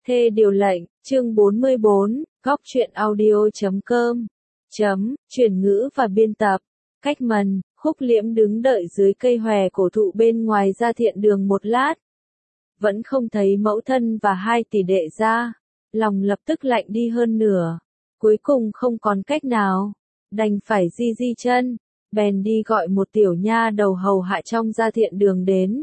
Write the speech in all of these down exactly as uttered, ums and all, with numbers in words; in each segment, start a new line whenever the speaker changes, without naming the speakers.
Thê điều lệnh, chương bốn mươi bốn, góc truyện audio chấm com, chấm, chuyển ngữ và biên tập, cách mần, Khúc Liễm đứng đợi dưới cây hòe cổ thụ bên ngoài Gia Thiện Đường một lát. Vẫn không thấy mẫu thân và hai tỷ đệ ra, lòng lập tức lạnh đi hơn nửa, cuối cùng không còn cách nào, đành phải di di chân, bèn đi gọi một tiểu nha đầu hầu hạ trong Gia Thiện Đường đến.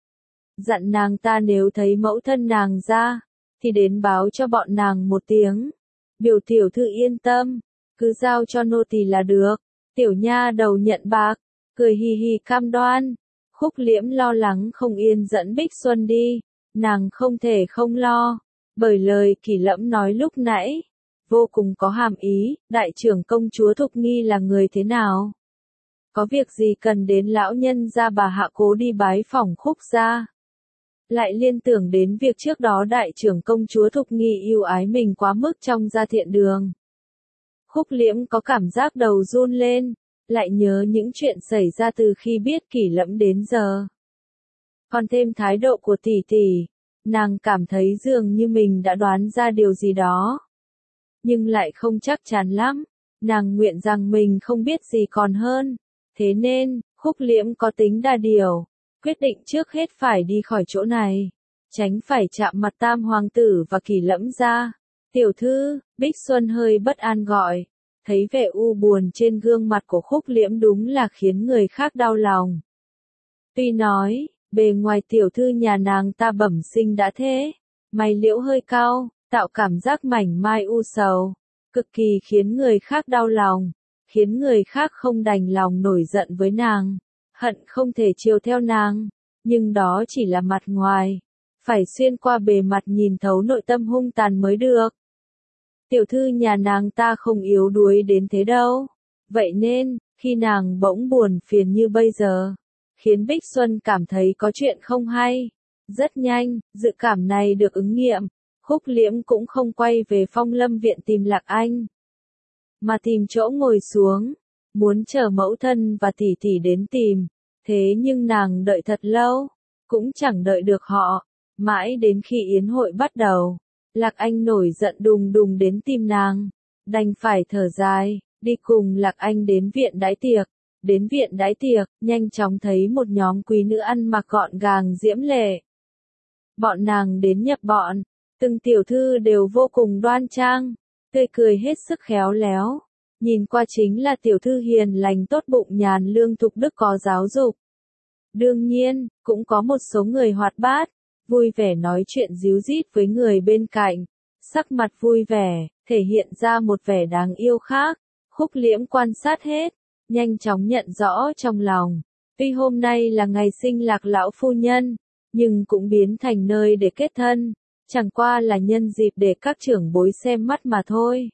Dặn nàng ta nếu thấy mẫu thân nàng ra, thì đến báo cho bọn nàng một tiếng. Biểu tiểu thư yên tâm, cứ giao cho nô tỳ là được. Tiểu nha đầu nhận bạc, cười hì hì cam đoan. Khúc Liễm lo lắng không yên dẫn Bích Xuân đi, nàng không thể không lo, bởi lời Kỷ Lẫm nói lúc nãy, vô cùng có hàm ý, đại trưởng công chúa Thục Nghi là người thế nào? Có việc gì cần đến lão nhân gia bà hạ cố đi bái phỏng Khúc gia? Lại liên tưởng đến việc trước đó đại trưởng công chúa Thục Nghi yêu ái mình quá mức trong Gia Thiện Đường. Khúc Liễm có cảm giác đầu run lên, lại nhớ những chuyện xảy ra từ khi biết Kỷ Lẫm đến giờ. Còn thêm thái độ của tỷ tỷ, nàng cảm thấy dường như mình đã đoán ra điều gì đó. Nhưng lại không chắc chắn lắm, nàng nguyện rằng mình không biết gì còn hơn. Thế nên, Khúc Liễm có tính đa điều, quyết định trước hết phải đi khỏi chỗ này, tránh phải chạm mặt Tam hoàng tử và Kỷ Lẫm gia. Tiểu thư, Bích Xuân hơi bất an gọi, thấy vẻ u buồn trên gương mặt của Khúc Liễm đúng là khiến người khác đau lòng. Tuy nói, bề ngoài tiểu thư nhà nàng ta bẩm sinh đã thế, mày liễu hơi cao, tạo cảm giác mảnh mai u sầu, cực kỳ khiến người khác đau lòng, khiến người khác không đành lòng nổi giận với nàng, hận không thể chiều theo nàng, nhưng đó chỉ là mặt ngoài, phải xuyên qua bề mặt nhìn thấu nội tâm hung tàn mới được. Tiểu thư nhà nàng ta không yếu đuối đến thế đâu, vậy nên, khi nàng bỗng buồn phiền như bây giờ, khiến Bích Xuân cảm thấy có chuyện không hay. Rất nhanh, dự cảm này được ứng nghiệm, Khúc Liễm cũng không quay về Phong Lâm viện tìm Lạc Anh, mà tìm chỗ ngồi xuống, muốn chờ mẫu thân và tỷ tỷ đến tìm, thế nhưng nàng đợi thật lâu, cũng chẳng đợi được họ, mãi đến khi yến hội bắt đầu, Lạc Anh nổi giận đùng đùng đến tìm nàng, đành phải thở dài, đi cùng Lạc Anh đến viện đãi tiệc. Đến viện đãi tiệc, nhanh chóng thấy một nhóm quý nữ ăn mặc gọn gàng diễm lệ. Bọn nàng đến nhập bọn, từng tiểu thư đều vô cùng đoan trang, tươi cười hết sức khéo léo, nhìn qua chính là tiểu thư hiền lành tốt bụng nhàn lương thục đức có giáo dục. Đương nhiên, cũng có một số người hoạt bát, vui vẻ nói chuyện díu dít với người bên cạnh, sắc mặt vui vẻ, thể hiện ra một vẻ đáng yêu khác. Khúc Liễm quan sát hết, nhanh chóng nhận rõ trong lòng, tuy hôm nay là ngày sinh Lạc lão phu nhân, nhưng cũng biến thành nơi để kết thân, chẳng qua là nhân dịp để các trưởng bối xem mắt mà thôi.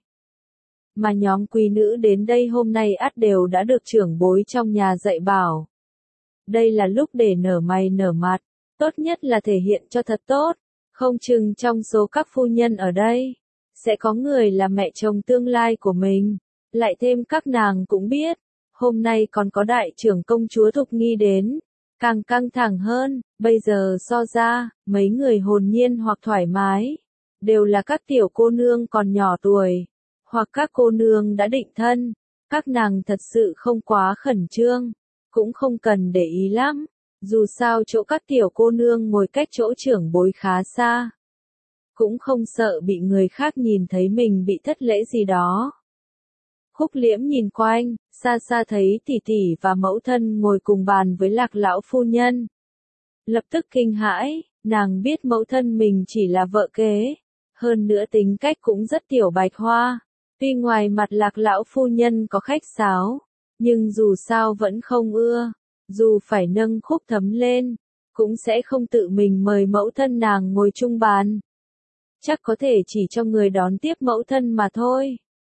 Mà nhóm quý nữ đến đây hôm nay ắt đều đã được trưởng bối trong nhà dạy bảo. Đây là lúc để nở mày nở mặt, tốt nhất là thể hiện cho thật tốt, không chừng trong số các phu nhân ở đây, sẽ có người là mẹ chồng tương lai của mình, lại thêm các nàng cũng biết. Hôm nay còn có đại trưởng công chúa Thục Nghi đến, càng căng thẳng hơn, bây giờ so ra, mấy người hồn nhiên hoặc thoải mái, đều là các tiểu cô nương còn nhỏ tuổi, hoặc các cô nương đã định thân, các nàng thật sự không quá khẩn trương, cũng không cần để ý lắm, dù sao chỗ các tiểu cô nương ngồi cách chỗ trưởng bối khá xa, cũng không sợ bị người khác nhìn thấy mình bị thất lễ gì đó. Khúc Liễm nhìn quanh, xa xa thấy tỷ tỷ và mẫu thân ngồi cùng bàn với Lạc lão phu nhân. Lập tức kinh hãi, nàng biết mẫu thân mình chỉ là vợ kế, hơn nữa tính cách cũng rất tiểu bạch hoa. Tuy ngoài mặt Lạc lão phu nhân có khách sáo, nhưng dù sao vẫn không ưa, dù phải nâng Khúc Thấm lên, cũng sẽ không tự mình mời mẫu thân nàng ngồi chung bàn. Chắc có thể chỉ cho người đón tiếp mẫu thân mà thôi.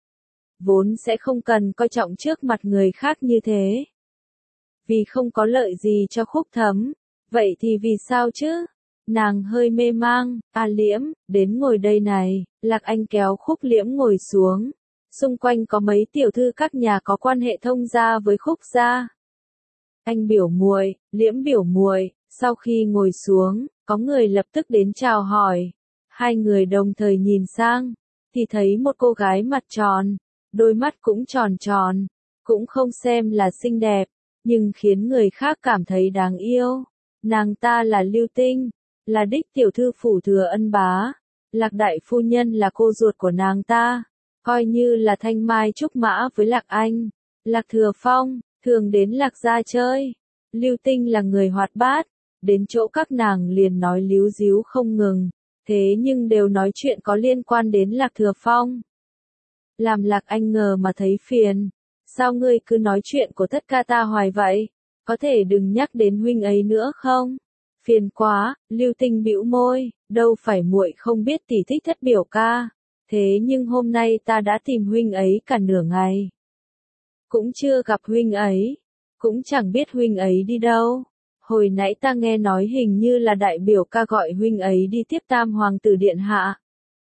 Vốn sẽ không cần coi trọng trước mặt người khác như thế. Vì không có lợi gì cho Khúc Thấm, vậy thì vì sao chứ? Nàng hơi mê mang, "A Liễm, đến ngồi đây này." Lạc Anh kéo Khúc Liễm ngồi xuống. Xung quanh có mấy tiểu thư các nhà có quan hệ thông gia với Khúc gia. Anh biểu muội, Liễm biểu muội, sau khi ngồi xuống, có người lập tức đến chào hỏi. Hai người đồng thời nhìn sang, thì thấy một cô gái mặt tròn, đôi mắt cũng tròn tròn, cũng không xem là xinh đẹp, nhưng khiến người khác cảm thấy đáng yêu. Nàng ta là Lưu Tinh, là đích tiểu thư phủ Thừa Ân Bá, Lạc đại phu nhân là cô ruột của nàng ta, coi như là thanh mai trúc mã với Lạc Anh. Lạc Thừa Phong, thường đến Lạc gia chơi. Lưu Tinh là người hoạt bát, đến chỗ các nàng liền nói líu díu không ngừng, thế nhưng đều nói chuyện có liên quan đến Lạc Thừa Phong. Làm Lạc Anh ngờ mà thấy phiền, sao ngươi cứ nói chuyện của tất ca ta hoài vậy, có thể đừng nhắc đến huynh ấy nữa không? Phiền quá, Lưu Tinh bĩu môi, đâu phải muội không biết tỷ thích thất biểu ca, thế nhưng hôm nay ta đã tìm huynh ấy cả nửa ngày. Cũng chưa gặp huynh ấy, cũng chẳng biết huynh ấy đi đâu. Hồi nãy ta nghe nói hình như là đại biểu ca gọi huynh ấy đi tiếp tam hoàng tử điện hạ.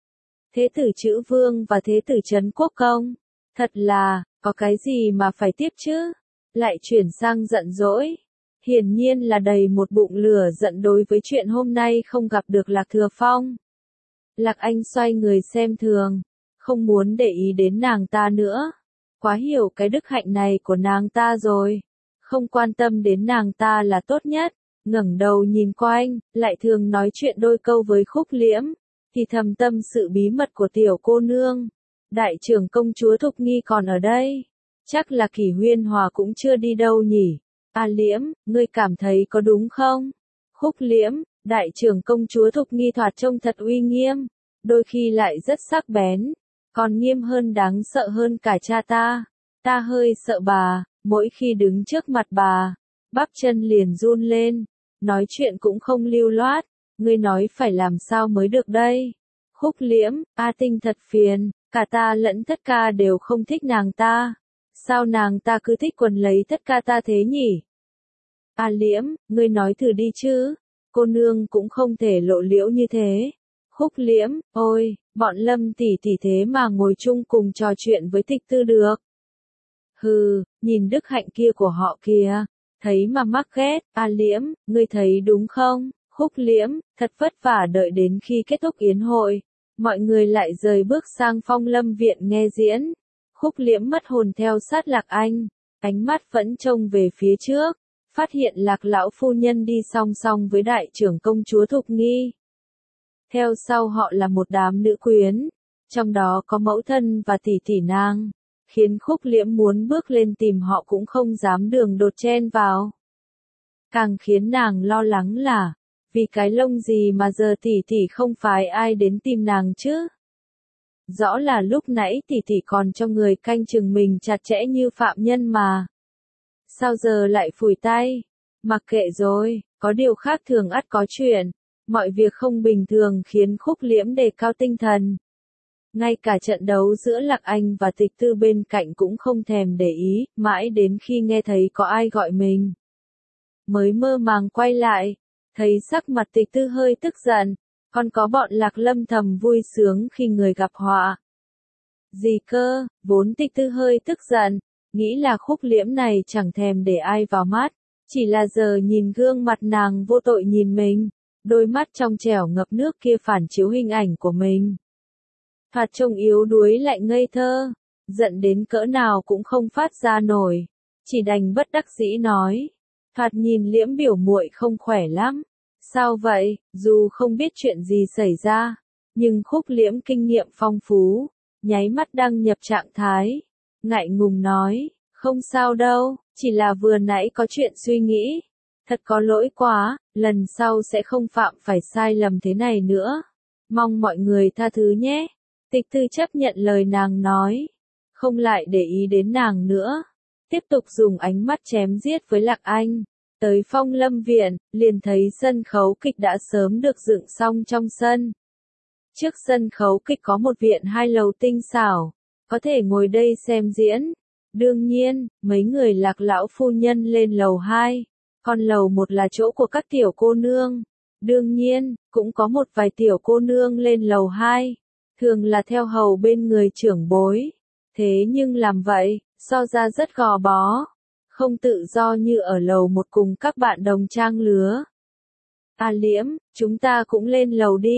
Thế tử Chữ Vương và thế tử Trấn Quốc Công. Thật là, có cái gì mà phải tiếp chứ? Lại chuyển sang giận dỗi. Hiển nhiên là đầy một bụng lửa giận đối với chuyện hôm nay không gặp được Lạc Thừa Phong. Lạc Anh xoay người xem thường, không muốn để ý đến nàng ta nữa. Quá hiểu cái đức hạnh này của nàng ta rồi. Không quan tâm đến nàng ta là tốt nhất. Ngẩng đầu nhìn quanh, lại thường nói chuyện đôi câu với Khúc Liễm, thì thầm tâm sự bí mật của tiểu cô nương. Đại trưởng công chúa Thục Nghi còn ở đây. Chắc là Kỷ Huyên Hòa cũng chưa đi đâu nhỉ. A Liễm, ngươi cảm thấy có đúng không? Khúc Liễm, đại trưởng công chúa Thục Nghi thoạt trông thật uy nghiêm, đôi khi lại rất sắc bén, còn nghiêm hơn đáng sợ hơn cả cha ta. Ta hơi sợ bà, mỗi khi đứng trước mặt bà, bắp chân liền run lên, nói chuyện cũng không lưu loát, ngươi nói phải làm sao mới được đây? Khúc Liễm, A Tinh thật phiền, cả ta lẫn Thất ca đều không thích nàng ta. Sao nàng ta cứ thích quần lấy Thất ca ta thế nhỉ? A Liễm, ngươi nói thử đi chứ, cô nương cũng không thể lộ liễu như thế. Khúc Liễm, ôi, bọn Lâm tỷ tỷ thế mà ngồi chung cùng trò chuyện với Tịch Tư được. Hừ, nhìn đức hạnh kia của họ kìa, thấy mà mắc ghét. A Liễm, ngươi thấy đúng không? Khúc Liễm, thật vất vả đợi đến khi kết thúc yến hội, mọi người lại rời bước sang Phong Lâm viện nghe diễn. Khúc Liễm mất hồn theo sát Lạc Anh, ánh mắt vẫn trông về phía trước, phát hiện Lạc lão phu nhân đi song song với đại trưởng công chúa Thục Nghi. Theo sau họ là một đám nữ quyến, trong đó có mẫu thân và tỷ tỷ nàng, khiến Khúc Liễm muốn bước lên tìm họ cũng không dám đường đột chen vào. Càng khiến nàng lo lắng là, vì cái lông gì mà giờ tỷ tỷ không phái ai đến tìm nàng chứ? Rõ là lúc nãy tỷ tỷ còn cho người canh chừng mình chặt chẽ như phạm nhân mà. Sao giờ lại phủi tay? Mặc kệ rồi, có điều khác thường ắt có chuyện. Mọi việc không bình thường khiến Khúc Liễm đề cao tinh thần. Ngay cả trận đấu giữa Lạc Anh và Tịch Tư bên cạnh cũng không thèm để ý, mãi đến khi nghe thấy có ai gọi mình. Mới mơ màng quay lại, thấy sắc mặt Tịch Tư hơi tức giận, còn có bọn Lạc Lâm thầm vui sướng khi người gặp họa. Gì cơ, vốn Tịch Tư hơi tức giận, nghĩ là Khúc Liễm này chẳng thèm để ai vào mắt, chỉ là giờ nhìn gương mặt nàng vô tội nhìn mình, đôi mắt trong trẻo ngập nước kia phản chiếu hình ảnh của mình. Thoạt trông yếu đuối lại ngây thơ, giận đến cỡ nào cũng không phát ra nổi, chỉ đành bất đắc dĩ nói, thoạt nhìn Liễm biểu muội không khỏe lắm. Sao vậy? Dù không biết chuyện gì xảy ra, nhưng Khúc Liễm kinh nghiệm phong phú, nháy mắt đăng nhập trạng thái, ngại ngùng nói, không sao đâu, chỉ là vừa nãy có chuyện suy nghĩ, thật có lỗi quá, lần sau sẽ không phạm phải sai lầm thế này nữa, mong mọi người tha thứ nhé. Tịch Tư chấp nhận lời nàng nói, không lại để ý đến nàng nữa, tiếp tục dùng ánh mắt chém giết với Lạc Anh. Tới Phong Lâm viện, liền thấy sân khấu kịch đã sớm được dựng xong trong sân. Trước sân khấu kịch có một viện hai lầu tinh xảo, có thể ngồi đây xem diễn. Đương nhiên, mấy người Lạc lão phu nhân lên lầu hai, còn lầu một là chỗ của các tiểu cô nương. Đương nhiên, cũng có một vài tiểu cô nương lên lầu hai, thường là theo hầu bên người trưởng bối. Thế nhưng làm vậy, so ra rất gò bó, không tự do như ở lầu một cùng các bạn đồng trang lứa. A Liễm, chúng ta cũng lên lầu đi.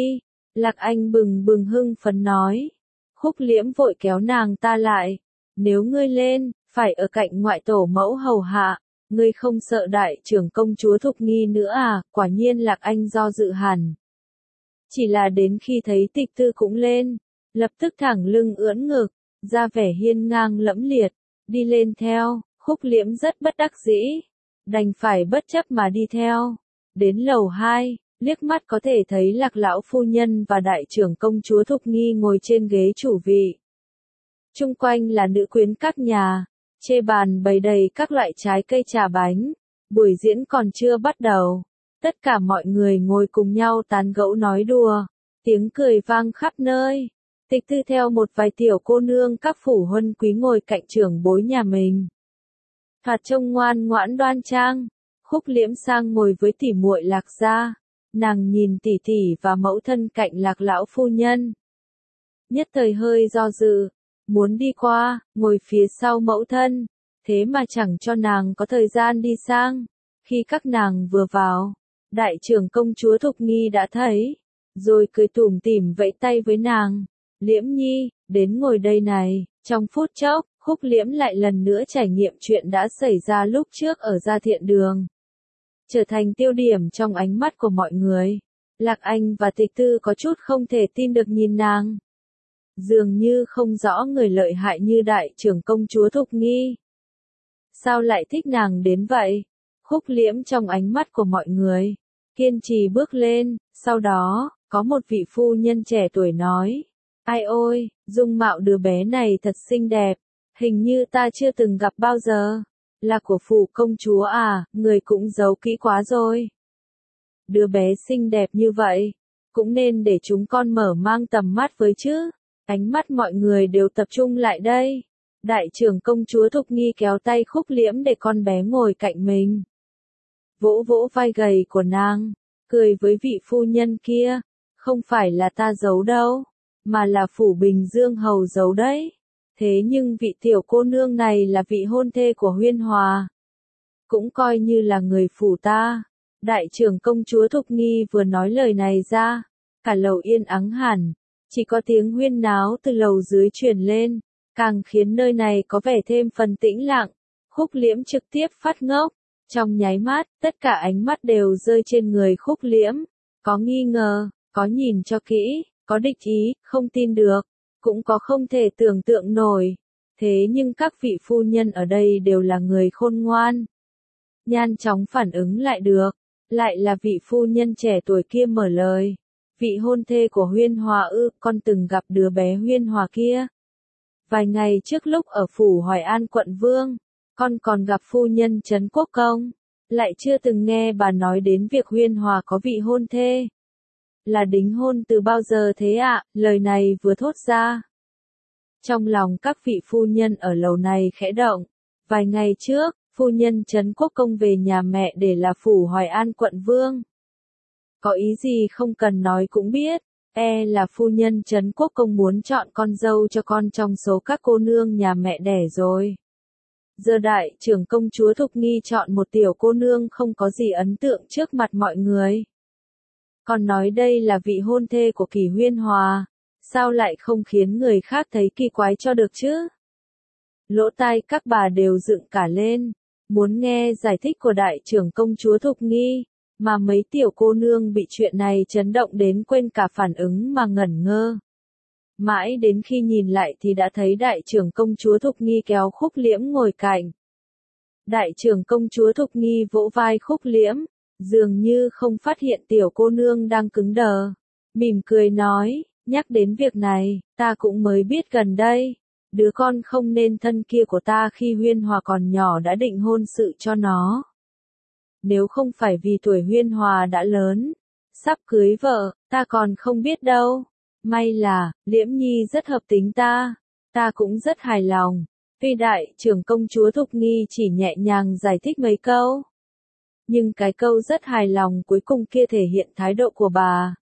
Lạc Anh bừng bừng hưng phấn nói. Khúc Liễm vội kéo nàng ta lại. Nếu ngươi lên, phải ở cạnh ngoại tổ mẫu hầu hạ, ngươi không sợ đại trưởng công chúa Thục Nghi nữa à? Quả nhiên Lạc Anh do dự hẳn. Chỉ là đến khi thấy Tịch Tư cũng lên, lập tức thẳng lưng ưỡn ngực, ra vẻ hiên ngang lẫm liệt, đi lên theo. Khúc Liễm rất bất đắc dĩ, đành phải bất chấp mà đi theo. Đến lầu hai, liếc mắt có thể thấy Lạc lão phu nhân và đại trưởng công chúa Thục Nghi ngồi trên ghế chủ vị. Chung quanh là nữ quyến các nhà, chê bàn bày đầy các loại trái cây trà bánh. Buổi diễn còn chưa bắt đầu, tất cả mọi người ngồi cùng nhau tán gẫu nói đùa, tiếng cười vang khắp nơi. Tịch Tư theo một vài tiểu cô nương các phủ huân quý ngồi cạnh trưởng bối nhà mình, thoạt trông ngoan ngoãn đoan trang. Khúc Liễm sang ngồi với tỉ muội Lạc gia, nàng nhìn tỷ tỷ và mẫu thân cạnh Lạc lão phu nhân, nhất thời hơi do dự, muốn đi qua, ngồi phía sau mẫu thân, thế mà chẳng cho nàng có thời gian đi sang. Khi các nàng vừa vào, đại trưởng công chúa Thục Nghi đã thấy, rồi cười tủm tỉm vẫy tay với nàng. Liễm Nhi, đến ngồi đây này. Trong phút chốc, Khúc Liễm lại lần nữa trải nghiệm chuyện đã xảy ra lúc trước ở Gia Thiện Đường, trở thành tiêu điểm trong ánh mắt của mọi người. Lạc Anh và Tịch Tư có chút không thể tin được nhìn nàng. Dường như không rõ người lợi hại như đại trưởng công chúa Thục Nghi sao lại thích nàng đến vậy. Khúc Liễm trong ánh mắt của mọi người, kiên trì bước lên, sau đó, có một vị phu nhân trẻ tuổi nói. Ai ôi, dung mạo đứa bé này thật xinh đẹp, hình như ta chưa từng gặp bao giờ. Là của phủ công chúa à, người cũng giấu kỹ quá rồi. Đứa bé xinh đẹp như vậy, cũng nên để chúng con mở mang tầm mắt với chứ. Ánh mắt mọi người đều tập trung lại đây. Đại trưởng công chúa Thục Nghi kéo tay Khúc Liễm để con bé ngồi cạnh mình, vỗ vỗ vai gầy của nàng, cười với vị phu nhân kia. Không phải là ta giấu đâu, mà là phủ Bình Dương hầu giấu đấy. Thế nhưng vị tiểu cô nương này là vị hôn thê của Huyên Hòa, cũng coi như là người phủ ta. Đại trưởng công chúa Thục Nghi vừa nói lời này ra, cả lầu yên ắng hẳn, chỉ có tiếng huyên náo từ lầu dưới truyền lên, càng khiến nơi này có vẻ thêm phần tĩnh lặng. Khúc Liễm trực tiếp phát ngốc, trong nháy mắt, tất cả ánh mắt đều rơi trên người Khúc Liễm, có nghi ngờ, có nhìn cho kỹ, có địch ý, không tin được, cũng có không thể tưởng tượng nổi. Thế nhưng các vị phu nhân ở đây đều là người khôn ngoan, nhanh chóng phản ứng lại được. Lại là vị phu nhân trẻ tuổi kia mở lời. Vị hôn thê của Huyên Hòa ư? Con từng gặp đứa bé Huyên Hòa kia. Vài ngày trước lúc ở phủ Hoài An quận Vương, con còn gặp phu nhân Trấn Quốc Công, lại chưa từng nghe bà nói đến việc Huyên Hòa có vị hôn thê. Là đính hôn từ bao giờ thế ạ? À? Lời này vừa thốt ra, trong lòng các vị phu nhân ở lầu này khẽ động. Vài ngày trước, phu nhân Trấn Quốc Công về nhà mẹ để là phủ Hoài An quận Vương. Có ý gì không cần nói cũng biết, e là phu nhân Trấn Quốc Công muốn chọn con dâu cho con trong số các cô nương nhà mẹ đẻ rồi. Giờ đại trưởng công chúa Thục Nghi chọn một tiểu cô nương không có gì ấn tượng trước mặt mọi người. Còn nói đây là vị hôn thê của Kỳ Huyên Hòa, sao lại không khiến người khác thấy kỳ quái cho được chứ? Lỗ tai các bà đều dựng cả lên, muốn nghe giải thích của đại trưởng công chúa Thục Nghi, mà mấy tiểu cô nương bị chuyện này chấn động đến quên cả phản ứng mà ngẩn ngơ. Mãi đến khi nhìn lại thì đã thấy đại trưởng công chúa Thục Nghi kéo Khúc Liễm ngồi cạnh. Đại trưởng công chúa Thục Nghi vỗ vai Khúc Liễm, dường như không phát hiện tiểu cô nương đang cứng đờ, mỉm cười nói, nhắc đến việc này, ta cũng mới biết gần đây. Đứa con không nên thân kia của ta khi Huyên Hòa còn nhỏ đã định hôn sự cho nó. Nếu không phải vì tuổi Huyên Hòa đã lớn, sắp cưới vợ, ta còn không biết đâu. May là, Liễm Nhi rất hợp tính ta, ta cũng rất hài lòng. Tuy đại trưởng công chúa Thục Nghi chỉ nhẹ nhàng giải thích mấy câu, nhưng cái câu rất hài lòng cuối cùng kia thể hiện thái độ của bà.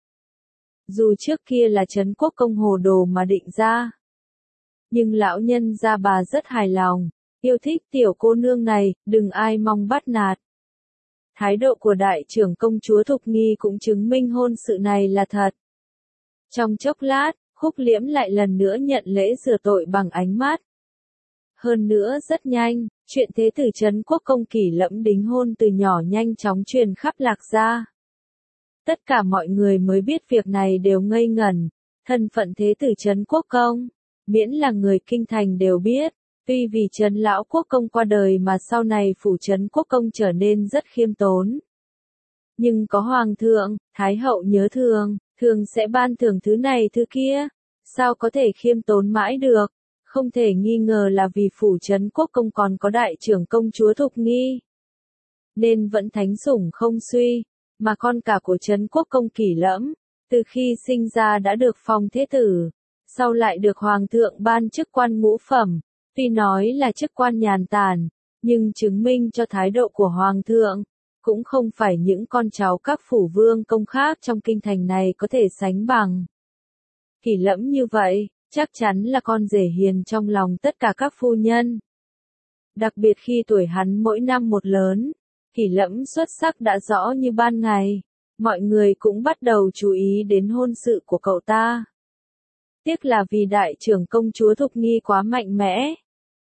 Dù trước kia là Trấn Quốc Công hồ đồ mà định ra, nhưng lão nhân gia bà rất hài lòng, yêu thích tiểu cô nương này, đừng ai mong bắt nạt. Thái độ của đại trưởng công chúa Thục Nghi cũng chứng minh hôn sự này là thật. Trong chốc lát, Khúc Liễm lại lần nữa nhận lễ rửa tội bằng ánh mắt. Hơn nữa rất nhanh, chuyện thế tử Trấn Quốc Công Kỷ Lẫm đính hôn từ nhỏ nhanh chóng truyền khắp Lạc gia. Tất cả mọi người mới biết việc này đều ngây ngẩn, thân phận thế tử Trấn Quốc Công, miễn là người kinh thành đều biết, tuy vì Trấn Lão Quốc Công qua đời mà sau này phủ Trấn Quốc Công trở nên rất khiêm tốn. Nhưng có Hoàng thượng, Thái hậu nhớ thương, thường sẽ ban thưởng thứ này thứ kia, sao có thể khiêm tốn mãi được, không thể nghi ngờ là vì phủ Trấn Quốc Công còn có đại trưởng công chúa Thục Nghi. Nên vẫn thánh sủng không suy, mà con cả của Trấn Quốc Công Kỷ Lẫm, từ khi sinh ra đã được phong thế tử, sau lại được Hoàng thượng ban chức quan ngũ phẩm, tuy nói là chức quan nhàn tản, nhưng chứng minh cho thái độ của Hoàng thượng, cũng không phải những con cháu các phủ vương công khác trong kinh thành này có thể sánh bằng. Kỷ Lẫm như vậy, chắc chắn là con rể hiền trong lòng tất cả các phu nhân. Đặc biệt khi tuổi hắn mỗi năm một lớn, Kỷ Lẫm xuất sắc đã rõ như ban ngày, mọi người cũng bắt đầu chú ý đến hôn sự của cậu ta. Tiếc là vì đại trưởng công chúa Thục Nghi quá mạnh mẽ,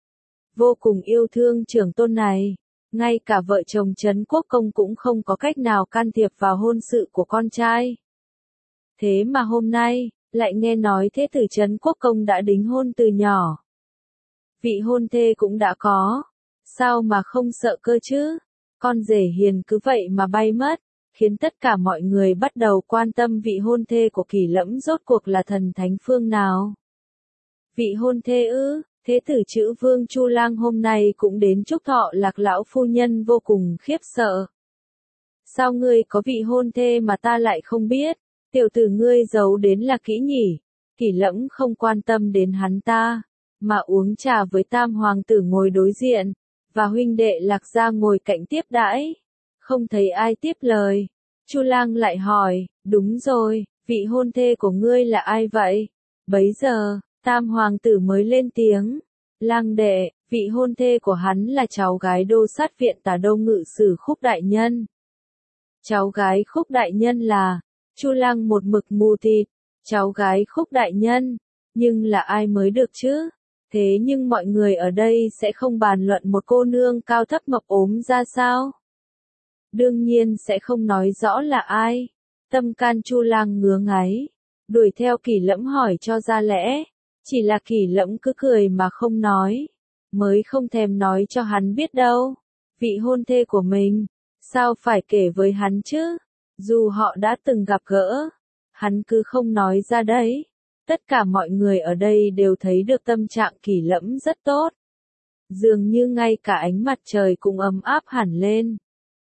vô cùng yêu thương trưởng tôn này, ngay cả vợ chồng Trấn Quốc Công cũng không có cách nào can thiệp vào hôn sự của con trai. Thế mà hôm nay, lại nghe nói thế tử Trấn Quốc Công đã đính hôn từ nhỏ. Vị hôn thê cũng đã có, sao mà không sợ cơ chứ? Con rể hiền cứ vậy mà bay mất, khiến tất cả mọi người bắt đầu quan tâm vị hôn thê của Kỷ Lẫm rốt cuộc là thần thánh phương nào. Vị hôn thê ư, thế tử Chữ Vương Chu Lang hôm nay cũng đến chúc thọ Lạc lão phu nhân vô cùng khiếp sợ. Sao ngươi có vị hôn thê mà ta lại không biết, tiểu tử ngươi giấu đến là kỹ nhỉ? Kỷ Lẫm không quan tâm đến hắn ta, mà uống trà với tam hoàng tử ngồi đối diện, và huynh đệ Lạc gia ngồi cạnh tiếp đãi. Không thấy ai tiếp lời, Chu Lang lại hỏi, đúng rồi, vị hôn thê của ngươi là ai vậy? Bấy giờ, tam hoàng tử mới lên tiếng, Lang đệ, vị hôn thê của hắn là cháu gái đô sát viện Tả Đô ngự sử Khúc đại nhân. Cháu gái Khúc đại nhân là, Chu Lang một mực mù tịt, cháu gái Khúc đại nhân, nhưng là ai mới được chứ? Thế nhưng mọi người ở đây sẽ không bàn luận một cô nương cao thấp mập ốm ra sao? Đương nhiên sẽ không nói rõ là ai. Tâm can Chu Lang ngứa ngáy, đuổi theo Kỷ Lẫm hỏi cho ra lẽ, chỉ là Kỷ Lẫm cứ cười mà không nói, mới không thèm nói cho hắn biết đâu. Vị hôn thê của mình, sao phải kể với hắn chứ? Dù họ đã từng gặp gỡ, hắn cứ không nói ra đấy. Tất cả mọi người ở đây đều thấy được tâm trạng Kỷ Lẫm rất tốt. Dường như ngay cả ánh mặt trời cũng ấm áp hẳn lên.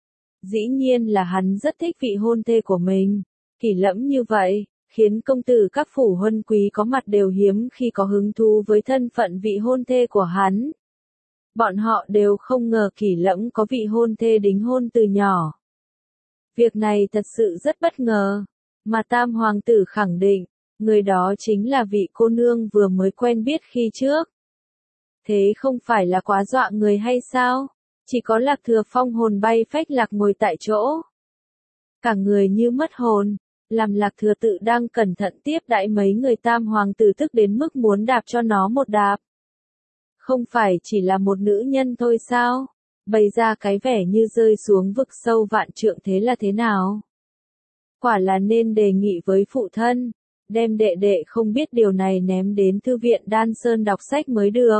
Dĩ nhiên là hắn rất thích vị hôn thê của mình. Kỷ Lẫm như vậy, khiến công tử các phủ huân quý có mặt đều hiếm khi có hứng thú với thân phận vị hôn thê của hắn. Bọn họ đều không ngờ Kỷ Lẫm có vị hôn thê đính hôn từ nhỏ. Việc này thật sự rất bất ngờ, mà tam hoàng tử khẳng định, người đó chính là vị cô nương vừa mới quen biết khi trước. Thế không phải là quá dọa người hay sao? Chỉ có Lạc Thừa Phong hồn bay phách lạc ngồi tại chỗ. Cả người như mất hồn, làm Lạc Thừa tự đang cẩn thận tiếp đãi mấy người tam hoàng tử tức đến mức muốn đạp cho nó một đạp. Không phải chỉ là một nữ nhân thôi sao? Bày ra cái vẻ như rơi xuống vực sâu vạn trượng thế là thế nào? Quả là nên đề nghị với phụ thân, đem đệ đệ không biết điều này ném đến thư viện Đan Sơn đọc sách mới được.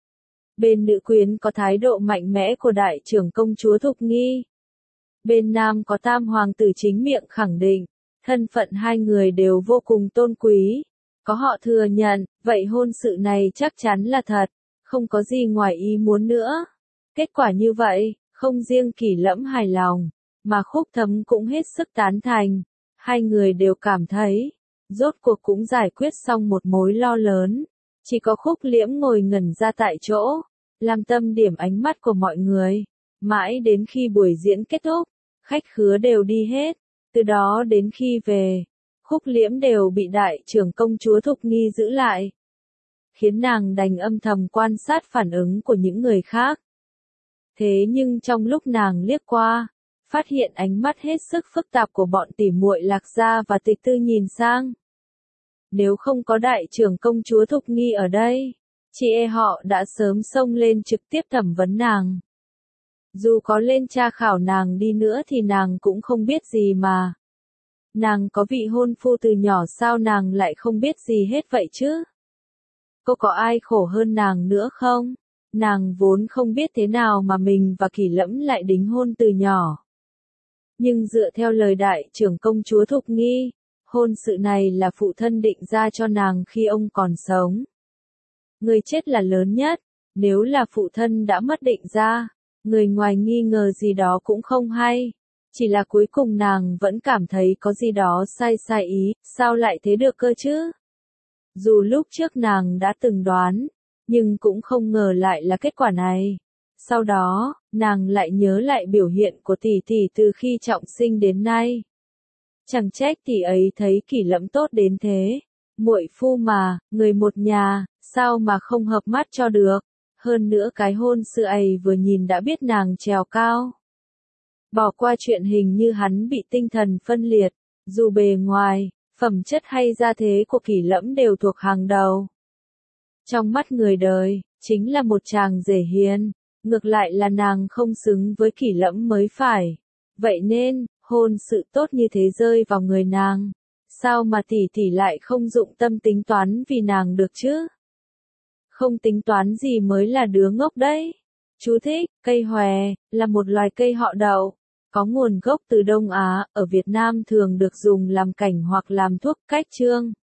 Bên nữ quyến có thái độ mạnh mẽ của đại trưởng công chúa Thục Nghi. Bên nam có tam hoàng tử chính miệng khẳng định, thân phận hai người đều vô cùng tôn quý. Có họ thừa nhận, vậy hôn sự này chắc chắn là thật, không có gì ngoài ý muốn nữa. Kết quả như vậy, không riêng Kỷ Lẫm hài lòng, mà Khúc Thấm cũng hết sức tán thành. Hai người đều cảm thấy, rốt cuộc cũng giải quyết xong một mối lo lớn. Chỉ có Khúc Liễm ngồi ngẩn ra tại chỗ, làm tâm điểm ánh mắt của mọi người. Mãi đến khi buổi diễn kết thúc, khách khứa đều đi hết. Từ đó đến khi về, Khúc Liễm đều bị đại trưởng công chúa Thục Nghi giữ lại. Khiến nàng đành âm thầm quan sát phản ứng của những người khác. Thế nhưng trong lúc nàng liếc qua, phát hiện ánh mắt hết sức phức tạp của bọn tỉ muội Lạc gia và Tịch Tư nhìn sang. nếu không có đại trưởng công chúa Thục Nghi ở đây, chị e họ đã sớm xông lên trực tiếp thẩm vấn nàng. Dù có lên tra khảo nàng đi nữa thì nàng cũng không biết gì mà. Nàng có vị hôn phu từ nhỏ sao nàng lại không biết gì hết vậy chứ? Cô có ai khổ hơn nàng nữa không? Nàng vốn không biết thế nào mà mình và Kỷ Lẫm lại đính hôn từ nhỏ. Nhưng dựa theo lời đại trưởng công chúa Thục Nghi, hôn sự này là phụ thân định ra cho nàng khi ông còn sống. Người chết là lớn nhất, nếu là phụ thân đã mất định ra, người ngoài nghi ngờ gì đó cũng không hay. Chỉ là cuối cùng nàng vẫn cảm thấy có gì đó sai sai ý, sao lại thế được cơ chứ? Dù lúc trước nàng đã từng đoán, nhưng cũng không ngờ lại là kết quả này. Sau đó, nàng lại nhớ lại biểu hiện của tỷ tỷ từ khi trọng sinh đến nay. Chẳng trách tỷ ấy thấy Kỷ Lẫm tốt đến thế. Muội phu mà, người một nhà, sao mà không hợp mắt cho được. Hơn nữa cái hôn sự ấy vừa nhìn đã biết nàng trèo cao. Bỏ qua chuyện hình như hắn bị tinh thần phân liệt, dù bề ngoài, phẩm chất hay gia thế của Kỷ Lẫm đều thuộc hàng đầu. Trong mắt người đời, chính là một chàng rể hiền, ngược lại là nàng không xứng với Kỷ Lẫm mới phải. Vậy nên, hôn sự tốt như thế rơi vào người nàng. Sao mà tỷ tỷ lại không dụng tâm tính toán vì nàng được chứ? Không tính toán gì mới là đứa ngốc đấy. Chú thích, cây hòe, là một loài cây họ đậu. Có nguồn gốc từ Đông Á, ở Việt Nam thường được dùng làm cảnh hoặc làm thuốc cách trương.